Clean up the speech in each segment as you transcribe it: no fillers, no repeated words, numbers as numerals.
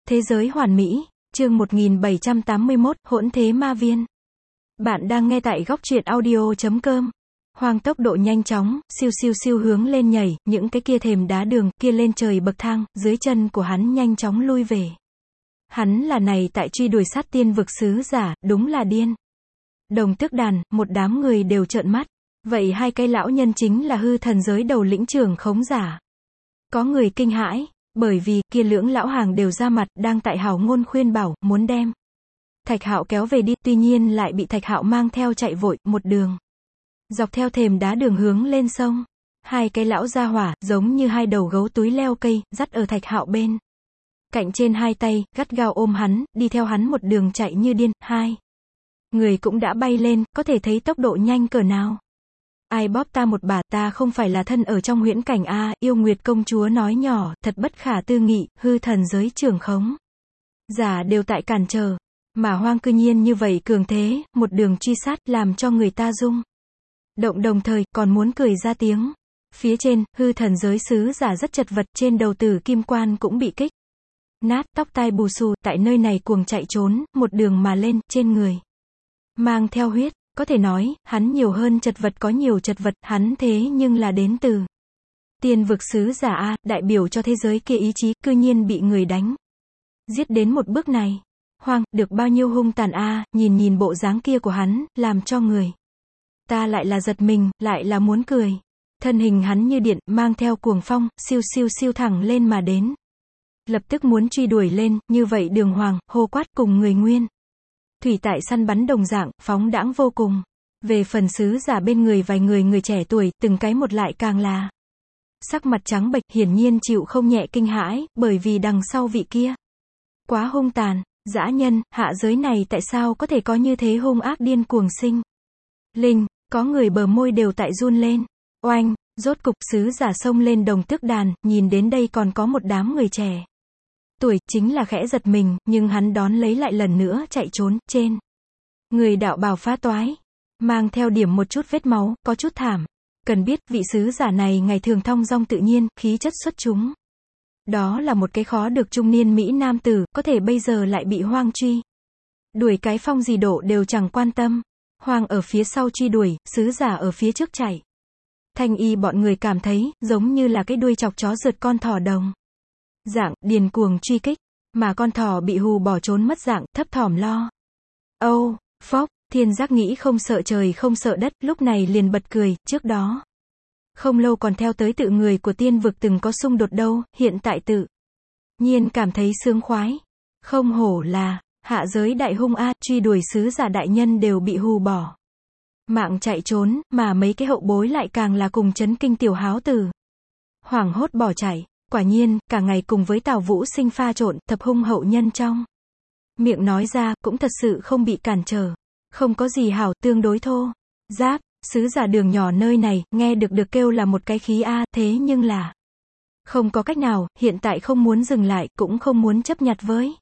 Thế giới hoàn mỹ, chương 1781, hỗn thế ma viên. Bạn đang nghe tại góc truyện audio.com. Hoang tốc độ nhanh chóng, siêu siêu siêu hướng lên nhảy, những cái kia thềm đá đường, kia lên trời bậc thang, dưới chân của hắn nhanh chóng lui về. Hắn là này tại truy đuổi sát tiên vực sứ giả, đúng là điên. Đồng Tước Đàn, một đám người đều trợn mắt. Vậy hai cái lão nhân chính là hư thần giới đầu lĩnh trưởng khống giả. Có người kinh hãi, bởi vì kia lưỡng lão hàng đều ra mặt, đang tại hào ngôn khuyên bảo, muốn đem Thạch Hạo kéo về đi, tuy nhiên lại bị Thạch Hạo mang theo chạy vội, một đường dọc theo thềm đá đường hướng lên sông. Hai cái lão gia hỏa, giống như hai đầu gấu túi leo cây, dắt ở Thạch Hạo bên cạnh trên hai tay, gắt gao ôm hắn, đi theo hắn một đường chạy như điên. Hai người cũng đã bay lên, có thể thấy tốc độ nhanh cỡ nào. Ai bóp ta một bà, ta không phải là thân ở trong huyễn cảnh a, Yêu Nguyệt công chúa nói nhỏ, thật bất khả tư nghị, hư thần giới trưởng khống giả đều tại cản trở, mà Hoang cư nhiên như vậy cường thế, một đường truy sát, làm cho người ta rung động, đồng thời còn muốn cười ra tiếng. Phía trên, hư thần giới sứ giả rất chật vật, trên đầu tử kim quan cũng bị kích nát, tóc tai bù xù, tại nơi này cuồng chạy trốn, một đường mà lên, trên người mang theo huyết. Có thể nói, hắn nhiều hơn chật vật, có nhiều chật vật, hắn thế nhưng là đến từ tiên vực sứ giả a, đại biểu cho thế giới kia ý chí, cư nhiên bị người đánh giết đến một bước này. Hoang, được bao nhiêu hung tàn a, nhìn bộ dáng kia của hắn, làm cho người ta lại là giật mình, lại là muốn cười. Thân hình hắn như điện, mang theo cuồng phong, siêu siêu siêu thẳng lên mà đến. Lập tức muốn truy đuổi lên, như vậy đường hoàng, hô quát cùng người nguyên thủy tại săn bắn đồng dạng, phóng đãng vô cùng. Về phần sứ giả bên người vài người trẻ tuổi, từng cái một lại càng là sắc mặt trắng bệch, hiển nhiên chịu không nhẹ kinh hãi, bởi vì đằng sau vị kia quá hung tàn. Dã nhân, hạ giới này tại sao có thể có như thế hung ác điên cuồng sinh linh. Có người bờ môi đều tại run lên. Oanh, rốt cục sứ giả xông lên Đồng Tước Đàn, nhìn đến đây còn có một đám người trẻ tuổi, chính là khẽ giật mình, nhưng hắn đón lấy lại lần nữa chạy trốn. Trên người đạo bào phá toái, mang theo điểm một chút vết máu, có chút thảm. Cần biết, vị sứ giả này ngày thường thong dong tự nhiên, khí chất xuất chúng. Đó là một cái khó được trung niên Mỹ nam tử, có thể bây giờ lại bị Hoang truy đuổi, cái phong gì độ đều chẳng quan tâm. Hoang ở phía sau truy đuổi, sứ giả ở phía trước chạy. Thanh y bọn người cảm thấy, giống như là cái đuôi chọc chó rượt con thỏ đồng dạng, điền cuồng truy kích, mà con thỏ bị hù bỏ trốn mất dạng, thấp thỏm lo âu. Phốc, Thiên Giác nghĩ không sợ trời không sợ đất, lúc này liền bật cười. Trước đó không lâu còn theo tới tự người của tiên vực từng có xung đột đâu, hiện tại tự nhiên cảm thấy sướng khoái. Không hổ là hạ giới đại hung a, truy đuổi sứ giả đại nhân đều bị hù bỏ mạng chạy trốn, mà mấy cái hậu bối lại càng là cùng chấn kinh tiểu háo tử hoảng hốt bỏ chạy. Quả nhiên, cả ngày cùng với Tào Vũ Sinh pha trộn, thập hung hậu nhân trong miệng nói ra, cũng thật sự không bị cản trở. Không có gì hảo, tương đối thô giáp. Sứ giả đường nhỏ nơi này, nghe được kêu là một cái khí a, thế nhưng là không có cách nào, hiện tại không muốn dừng lại, cũng không muốn chấp nhặt với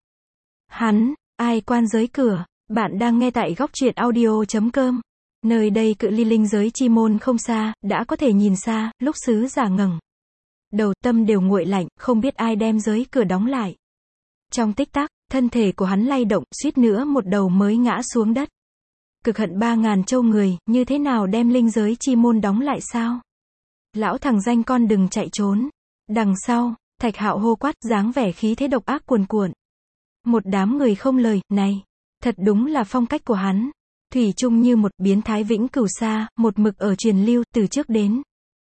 hắn. Ai quan giới cửa, bạn đang nghe tại góc truyện audio.com. Nơi đây cự ly linh giới chi môn không xa, đã có thể nhìn xa, lúc sứ giả ngẩng đầu, tâm đều nguội lạnh, không biết ai đem giới cửa đóng lại. Trong tích tắc, thân thể của hắn lay động, suýt nữa một đầu mới ngã xuống đất. Cực hận 3000 châu người, như thế nào đem linh giới chi môn đóng lại sao? Lão thằng danh con đừng chạy trốn. Đằng sau, Thạch Hạo hô quát, dáng vẻ khí thế độc ác cuồn cuộn. Một đám người không lời, này, thật đúng là phong cách của hắn. Thủy chung như một biến thái vĩnh cửu xa, một mực ở truyền lưu, từ trước đến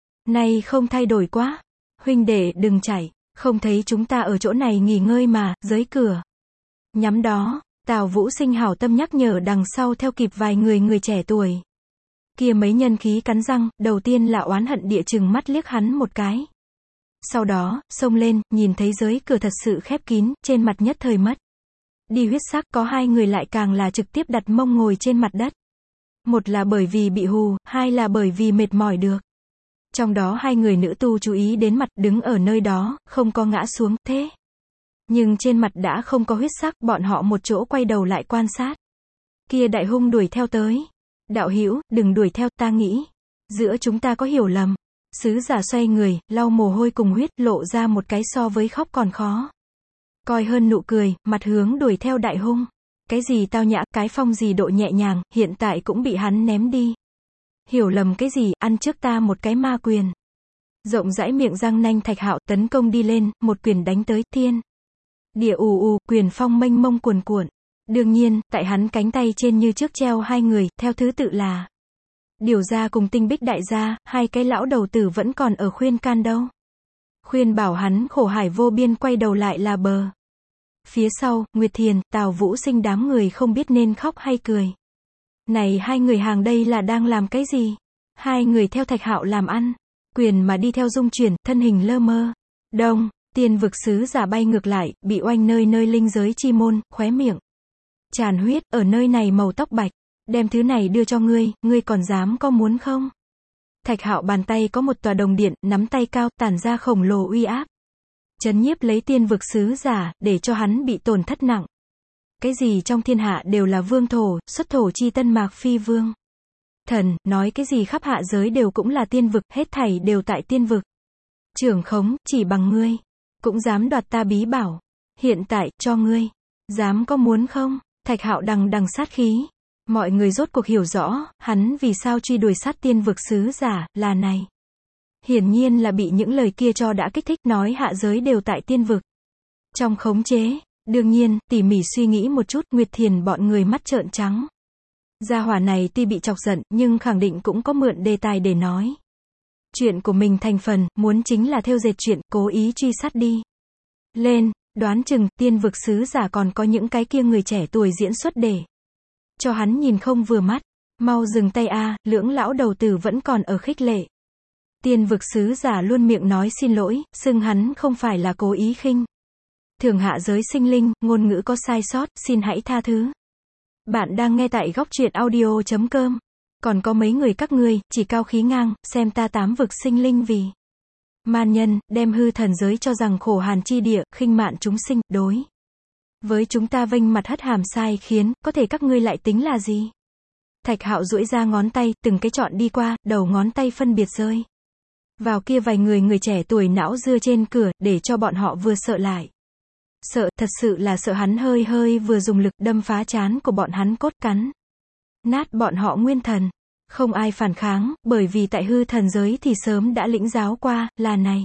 nay không thay đổi quá. Huynh đệ đừng chạy, không thấy chúng ta ở chỗ này nghỉ ngơi mà, giới cửa nhắm đó. Tào Vũ Sinh hảo tâm nhắc nhở, đằng sau theo kịp vài người trẻ tuổi. Kia mấy nhân khí cắn răng, đầu tiên là oán hận địa chừng mắt liếc hắn một cái. Sau đó, xông lên, nhìn thấy giới cửa thật sự khép kín, trên mặt nhất thời mất đi huyết sắc. Có hai người lại càng là trực tiếp đặt mông ngồi trên mặt đất. Một là bởi vì bị hù, hai là bởi vì mệt mỏi được. Trong đó hai người nữ tu chú ý đến mặt, đứng ở nơi đó, không có ngã xuống, thế nhưng trên mặt đã không có huyết sắc, bọn họ một chỗ quay đầu lại quan sát. Kia đại hung đuổi theo tới. Đạo hữu, đừng đuổi theo, ta nghĩ giữa chúng ta có hiểu lầm. Sứ giả xoay người, lau mồ hôi cùng huyết, lộ ra một cái so với khóc còn khó Coi hơn nụ cười, mặt hướng đuổi theo đại hung. Cái gì tao nhã, cái phong gì độ nhẹ nhàng, hiện tại cũng bị hắn ném đi. Hiểu lầm cái gì, ăn trước ta một cái ma quyền. Rộng rãi miệng răng nanh Thạch Hạo tấn công đi lên, một quyền đánh tới, thiên. Địa ù ù, quyền phong mênh mông cuồn cuộn. Đương nhiên, tại hắn cánh tay trên như trước treo hai người, theo thứ tự là Điều Gia cùng Tinh Bích Đại Gia, hai cái lão đầu tử vẫn còn ở khuyên can đâu. Khuyên bảo hắn khổ hải vô biên quay đầu lại là bờ. Phía sau, Nguyệt Thiền, Tào Vũ Sinh đám người không biết nên khóc hay cười. Này hai người hàng đây là đang làm cái gì? Hai người theo Thạch Hạo làm ăn. Quyền mà đi theo dung chuyển, thân hình lơ mơ. Đông, Tiên vực sứ giả bay ngược lại, bị oanh nơi nơi linh giới chi môn, khóe miệng tràn huyết, ở nơi này màu tóc bạch. Đem thứ này đưa cho ngươi còn dám có muốn không? Thạch Hạo bàn tay có một tòa đồng điện, nắm tay cao, tản ra khổng lồ uy áp. Chấn nhiếp lấy tiên vực sứ giả, để cho hắn bị tổn thất nặng. Cái gì trong thiên hạ đều là vương thổ, xuất thổ chi tân mạc phi vương. Thần, nói cái gì khắp hạ giới đều cũng là tiên vực, hết thảy đều tại tiên vực. Trưởng khống, chỉ bằng ngươi. Cũng dám đoạt ta bí bảo. Hiện tại, cho ngươi. Dám có muốn không? Thạch Hạo đằng đằng sát khí. Mọi người rốt cuộc hiểu rõ, hắn vì sao truy đuổi sát tiên vực sứ giả, là này. Hiển nhiên là bị những lời kia cho đã kích thích, nói hạ giới đều tại tiên vực. Trong khống chế, đương nhiên, tỉ mỉ suy nghĩ một chút, Nguyệt Thiền bọn người mắt trợn trắng. Gia hỏa này tuy bị chọc giận, nhưng khẳng định cũng có mượn đề tài để nói. Chuyện của mình thành phần, muốn chính là thêu dệt chuyện, cố ý truy sát đi. Lên, đoán chừng, tiên vực sứ giả còn có những cái kia người trẻ tuổi diễn xuất để cho hắn nhìn không vừa mắt. Mau dừng tay a, lưỡng lão đầu tử vẫn còn ở khích lệ. Tiên vực sứ giả luôn miệng nói xin lỗi, xưng hắn không phải là cố ý khinh thường hạ giới sinh linh, ngôn ngữ có sai sót, xin hãy tha thứ. Bạn đang nghe tại góc truyện audio.com. Còn có mấy người các ngươi, chỉ cao khí ngang, xem ta tám vực sinh linh vì man nhân, đem hư thần giới cho rằng khổ hàn chi địa, khinh mạn chúng sinh, đối với chúng ta vênh mặt hất hàm sai khiến, có thể các ngươi lại tính là gì? Thạch Hạo duỗi ra ngón tay, từng cái chọn đi qua, đầu ngón tay phân biệt rơi vào kia vài người trẻ tuổi não dưa trên cửa, để cho bọn họ vừa sợ lại. Sợ, thật sự là sợ hắn hơi vừa dùng lực đâm phá trán của bọn hắn cốt cắn nát bọn họ nguyên thần. Không ai phản kháng, bởi vì tại hư thần giới thì sớm đã lĩnh giáo qua, là này.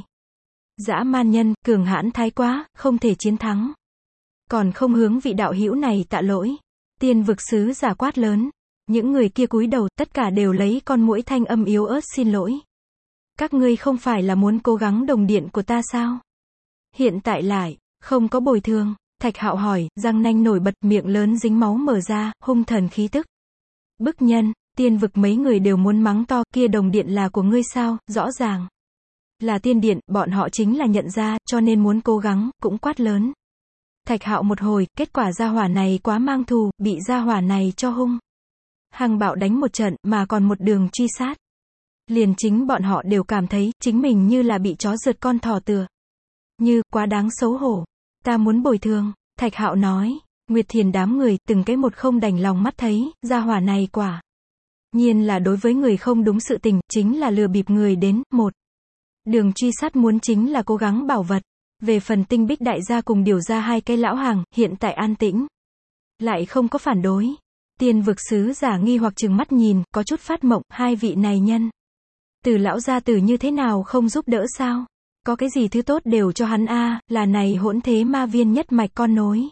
Dã man nhân, cường hãn thái quá, không thể chiến thắng. Còn không hướng vị đạo hữu này tạ lỗi. Tiên vực sứ giả quát lớn. Những người kia cúi đầu, tất cả đều lấy con muỗi thanh âm yếu ớt xin lỗi. Các ngươi không phải là muốn cố gắng đồng điện của ta sao? Hiện tại lại, không có bồi thường. Thạch Hạo hỏi, răng nanh nổi bật, miệng lớn dính máu mở ra, hung thần khí tức. Bức nhân, tiên vực mấy người đều muốn mắng to, kia đồng điện là của ngươi sao, rõ ràng là tiên điện, bọn họ chính là nhận ra, cho nên muốn cố gắng, cũng quát lớn. Thạch Hạo một hồi, kết quả gia hỏa này quá mang thù, bị gia hỏa này cho hung hăng bạo đánh một trận, mà còn một đường truy sát. Liền chính bọn họ đều cảm thấy, chính mình như là bị chó rượt con thỏ tựa. Như, quá đáng xấu hổ. Ta muốn bồi thường. Thạch Hạo nói. Nguyệt Thiền đám người, từng cái một không đành lòng mắt thấy, gia hỏa này quả nhiên là đối với người không đúng sự tình, chính là lừa bịp người đến, một đường truy sát muốn chính là cố gắng bảo vật. Về phần Tinh Bích Đại Gia cùng Điều Gia hai cái lão hàng, hiện tại an tĩnh. Lại không có phản đối. Tiên vực sứ giả nghi hoặc trừng mắt nhìn, có chút phát mộng, hai vị này nhân. Từ lão gia tử như thế nào không giúp đỡ sao? Có cái gì thứ tốt đều cho hắn a, là này hỗn thế ma viên nhất mạch con nối.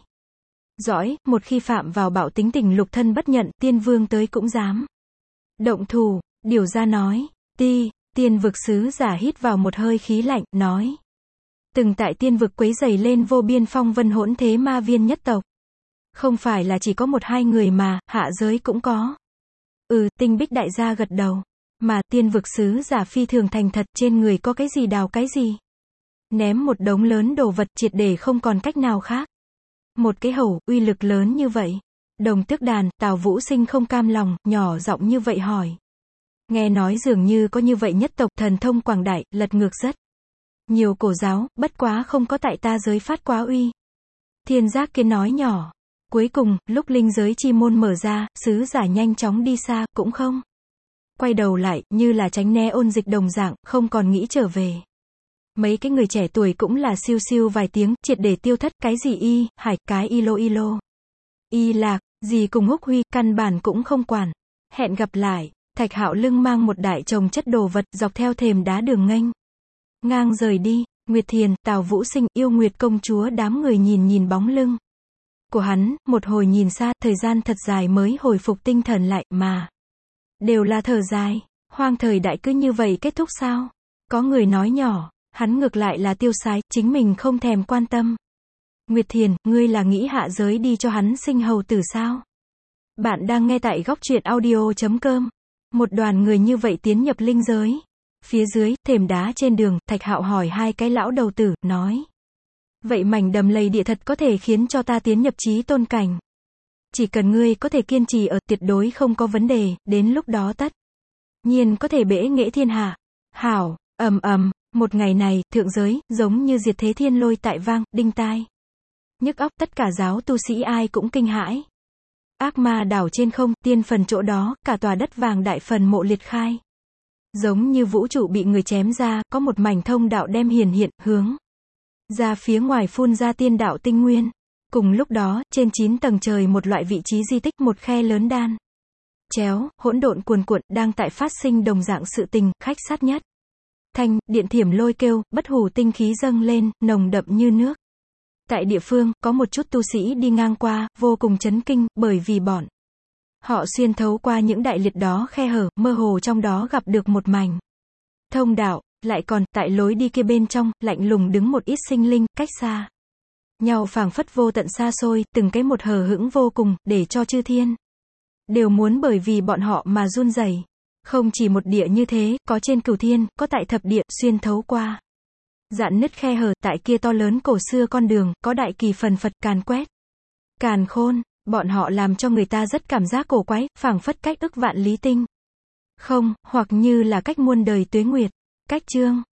Giỏi, một khi phạm vào bạo tính tình lục thân bất nhận, tiên vương tới cũng dám động thủ. Điều Gia nói. Tiên vực sứ giả hít vào một hơi khí lạnh, nói. Từng tại tiên vực quấy rầy lên vô biên phong vân hỗn thế ma viên nhất tộc. Không phải là chỉ có một hai người mà, hạ giới cũng có. Tinh Bích Đại Gia gật đầu. Mà, tiên vực sứ giả phi thường thành thật, trên người có cái gì đào cái gì. Ném một đống lớn đồ vật triệt để không còn cách nào khác. Một cái hầu, uy lực lớn như vậy. Đồng Tước Đàn, Tào Vũ Sinh không cam lòng, nhỏ giọng như vậy hỏi. Nghe nói dường như có như vậy nhất tộc thần thông quảng đại, lật ngược rất nhiều cổ giáo, bất quá không có tại ta giới phát quá uy. Thiên Giác Kiến nói nhỏ. Cuối cùng, lúc linh giới chi môn mở ra, sứ giả nhanh chóng đi xa, cũng không quay đầu lại, như là tránh né ôn dịch đồng dạng, không còn nghĩ trở về. Mấy cái người trẻ tuổi cũng là siêu siêu vài tiếng, triệt để tiêu thất, cái gì y, hải, cái ilo, y lạc, gì cùng Húc Huy, căn bản cũng không quản. Hẹn gặp lại, Thạch Hạo lưng mang một đại chồng chất đồ vật, dọc theo thềm đá đường nghênh ngang rời đi. Nguyệt Thiền, Tào Vũ Sinh, Yêu Nguyệt công chúa đám người nhìn nhìn bóng lưng của hắn, một hồi nhìn xa, thời gian thật dài mới hồi phục tinh thần lại, mà đều là thở dài. Hoang thời đại cứ như vậy kết thúc sao? Có người nói nhỏ, hắn ngược lại là tiêu sái, chính mình không thèm quan tâm. Nguyệt Thiền, ngươi là nghĩ hạ giới đi cho hắn sinh hầu tử sao? Bạn đang nghe tại góc truyện audio.com. Một đoàn người như vậy tiến nhập linh giới. Phía dưới, thềm đá trên đường, Thạch Hạo hỏi hai cái lão đầu tử, nói. Vậy mảnh đầm lầy địa thật có thể khiến cho ta tiến nhập chí tôn cảnh. Chỉ cần ngươi có thể kiên trì ở, tuyệt đối không có vấn đề, đến lúc đó tất nhiên có thể bẽ nghệ thiên hạ. Hảo, một ngày này, thượng giới, giống như diệt thế thiên lôi tại vang, đinh tai nhức óc, tất cả giáo tu sĩ ai cũng kinh hãi. Ác ma đảo trên không, tiên phần chỗ đó, cả tòa đất vàng đại phần mộ liệt khai. Giống như vũ trụ bị người chém ra, có một mảnh thông đạo đem hiển hiện, hướng ra phía ngoài phun ra tiên đạo tinh nguyên. Cùng lúc đó, trên 9 tầng trời một loại vị trí di tích, một khe lớn đan chéo, hỗn độn cuồn cuộn, đang tại phát sinh đồng dạng sự tình, khách sát nhất. Thanh, điện thiểm lôi kêu, bất hủ tinh khí dâng lên, nồng đậm như nước. Tại địa phương, có một chút tu sĩ đi ngang qua, vô cùng chấn kinh, bởi vì bọn họ xuyên thấu qua những đại liệt đó khe hở, mơ hồ trong đó gặp được một mảnh thông đạo, lại còn, tại lối đi kia bên trong, lạnh lùng đứng một ít sinh linh, cách xa nhau phảng phất vô tận xa xôi, từng cái một hờ hững vô cùng, để cho chư thiên đều muốn bởi vì bọn họ mà run rẩy. Không chỉ một địa như thế, có trên cửu thiên, có tại thập địa, xuyên thấu qua dạn nứt khe hở, tại kia to lớn cổ xưa con đường, có đại kỳ phần phật càn quét, càn khôn, bọn họ làm cho người ta rất cảm giác cổ quái, phảng phất cách ức vạn lý tinh. Không, hoặc như là cách muôn đời tuế nguyệt, cách chương